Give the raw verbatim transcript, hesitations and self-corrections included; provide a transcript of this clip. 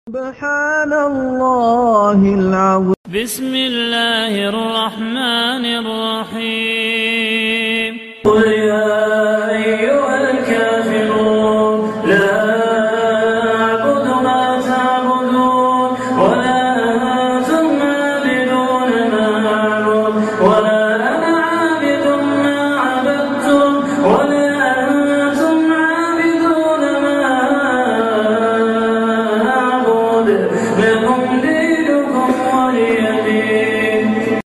سبحان الله العظيم. بسم الله الرحمن الرحيم. قل يا